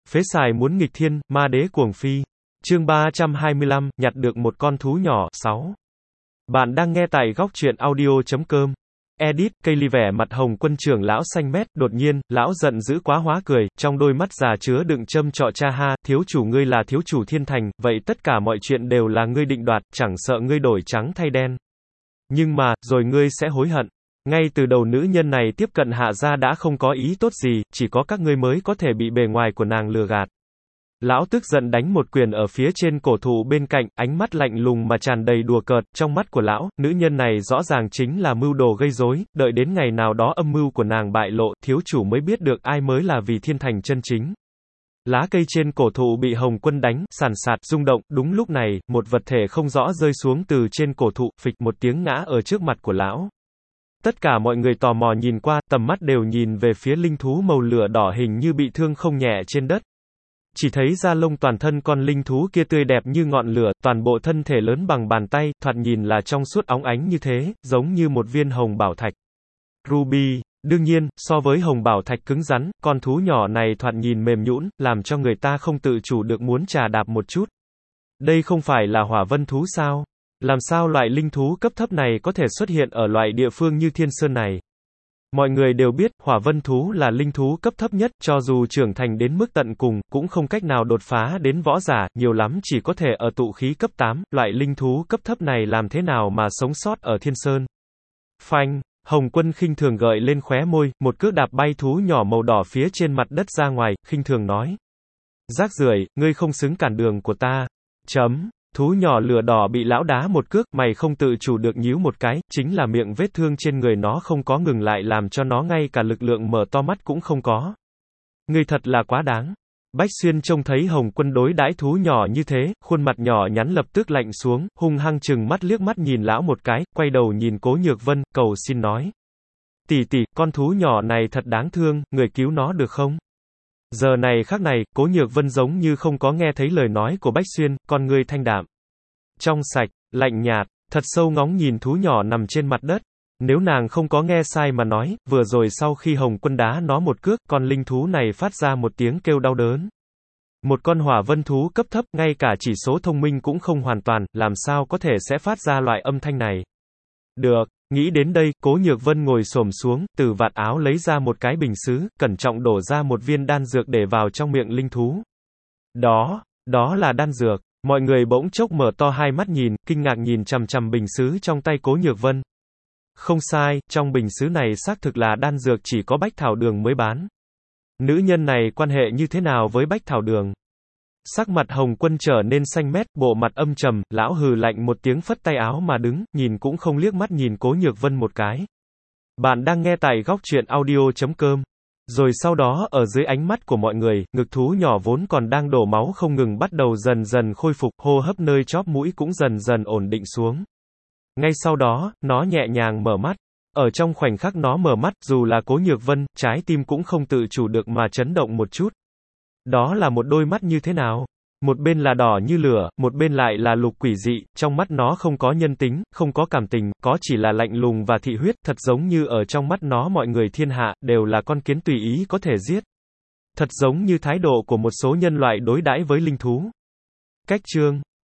Phế xài muốn nghịch thiên, ma đế cuồng phi. Chương 325, nhặt được một con thú nhỏ. 6. Bạn đang nghe tại góc truyện audio.com. Edit, cây ly vẻ mặt Hồng Quân trưởng lão xanh mét, đột nhiên, lão giận dữ quá hóa cười, trong đôi mắt già chứa đựng châm chọ cha ha, thiếu chủ ngươi là thiếu chủ thiên thành, vậy tất cả mọi chuyện đều là ngươi định đoạt, chẳng sợ ngươi đổi trắng thay đen. Nhưng mà, rồi ngươi sẽ hối hận. Ngay từ đầu nữ nhân này tiếp cận hạ gia đã không có ý tốt gì, chỉ có các ngươi mới có thể bị bề ngoài của nàng lừa gạt. Lão tức giận đánh một quyền ở phía trên cổ thụ bên cạnh, ánh mắt lạnh lùng mà tràn đầy đùa cợt, trong mắt của lão, nữ nhân này rõ ràng chính là mưu đồ gây rối, đợi đến ngày nào đó âm mưu của nàng bại lộ, thiếu chủ mới biết được ai mới là vì thiên thành chân chính. Lá cây trên cổ thụ bị Hồng Quân đánh, sàn sạt, rung động, đúng lúc này, một vật thể không rõ rơi xuống từ trên cổ thụ, phịch một tiếng ngã ở trước mặt của lão. Tất cả mọi người tò mò nhìn qua, tầm mắt đều nhìn về phía linh thú màu lửa đỏ hình như bị thương không nhẹ trên đất. Chỉ thấy da lông toàn thân con linh thú kia tươi đẹp như ngọn lửa, toàn bộ thân thể lớn bằng bàn tay, thoạt nhìn là trong suốt óng ánh như thế, giống như một viên hồng bảo thạch. Ruby, đương nhiên, so với hồng bảo thạch cứng rắn, con thú nhỏ này thoạt nhìn mềm nhũn, làm cho người ta không tự chủ được muốn trà đạp một chút. Đây không phải là hỏa vân thú sao? Làm sao loại linh thú cấp thấp này có thể xuất hiện ở loại địa phương như Thiên Sơn này? Mọi người đều biết, hỏa vân thú là linh thú cấp thấp nhất, cho dù trưởng thành đến mức tận cùng, cũng không cách nào đột phá đến võ giả, nhiều lắm chỉ có thể ở tụ khí cấp 8, loại linh thú cấp thấp này làm thế nào mà sống sót ở Thiên Sơn. Phanh, Hồng Quân khinh thường gợi lên khóe môi, một cước đạp bay thú nhỏ màu đỏ phía trên mặt đất ra ngoài, khinh thường nói. Rác rưởi, ngươi không xứng cản đường của ta. Chấm. Thú nhỏ lửa đỏ bị lão đá một cước, mày không tự chủ được nhíu một cái, chính là miệng vết thương trên người nó không có ngừng lại làm cho nó ngay cả lực lượng mở to mắt cũng không có. Ngươi thật là quá đáng. Bách Xuyên trông thấy Hồng Quân đối đãi thú nhỏ như thế, khuôn mặt nhỏ nhắn lập tức lạnh xuống, hung hăng chừng mắt liếc mắt nhìn lão một cái, quay đầu nhìn Cố Nhược Vân, cầu xin nói. Tỷ tỷ, con thú nhỏ này thật đáng thương, người cứu nó được không? Giờ này khắc này, Cố Nhược Vân giống như không có nghe thấy lời nói của Bách Xuyên, con ngươi thanh đạm, trong sạch, lạnh nhạt, thật sâu ngóng nhìn thú nhỏ nằm trên mặt đất. Nếu nàng không có nghe sai mà nói, vừa rồi sau khi Hồng Quân đá nó một cước, con linh thú này phát ra một tiếng kêu đau đớn. Một con hỏa vân thú cấp thấp, ngay cả chỉ số thông minh cũng không hoàn toàn, làm sao có thể sẽ phát ra loại âm thanh này. Được, nghĩ đến đây, Cố Nhược Vân ngồi xổm xuống, từ vạt áo lấy ra một cái bình sứ, cẩn trọng đổ ra một viên đan dược để vào trong miệng linh thú. Đó là đan dược. Mọi người bỗng chốc mở to hai mắt nhìn, kinh ngạc nhìn chằm chằm bình sứ trong tay Cố Nhược Vân. Không sai, trong bình sứ này xác thực là đan dược chỉ có Bách Thảo Đường mới bán. Nữ nhân này quan hệ như thế nào với Bách Thảo Đường? Sắc mặt Hồng Quân trở nên xanh mét, bộ mặt âm trầm, lão hừ lạnh một tiếng phất tay áo mà đứng, nhìn cũng không liếc mắt nhìn Cố Nhược Vân một cái. Bạn đang nghe tại góc truyện audio.com. Rồi sau đó, ở dưới ánh mắt của mọi người, ngực thú nhỏ vốn còn đang đổ máu không ngừng bắt đầu dần dần khôi phục, hô hấp nơi chóp mũi cũng dần dần ổn định xuống. Ngay sau đó, nó nhẹ nhàng mở mắt. Ở trong khoảnh khắc nó mở mắt, dù là Cố Nhược Vân, trái tim cũng không tự chủ được mà chấn động một chút. Đó là một đôi mắt như thế nào? Một bên là đỏ như lửa, một bên lại là lục quỷ dị, trong mắt nó không có nhân tính, không có cảm tình, có chỉ là lạnh lùng và thị huyết, thật giống như ở trong mắt nó mọi người thiên hạ, đều là con kiến tùy ý có thể giết. Thật giống như thái độ của một số nhân loại đối đãi với linh thú. Cách chương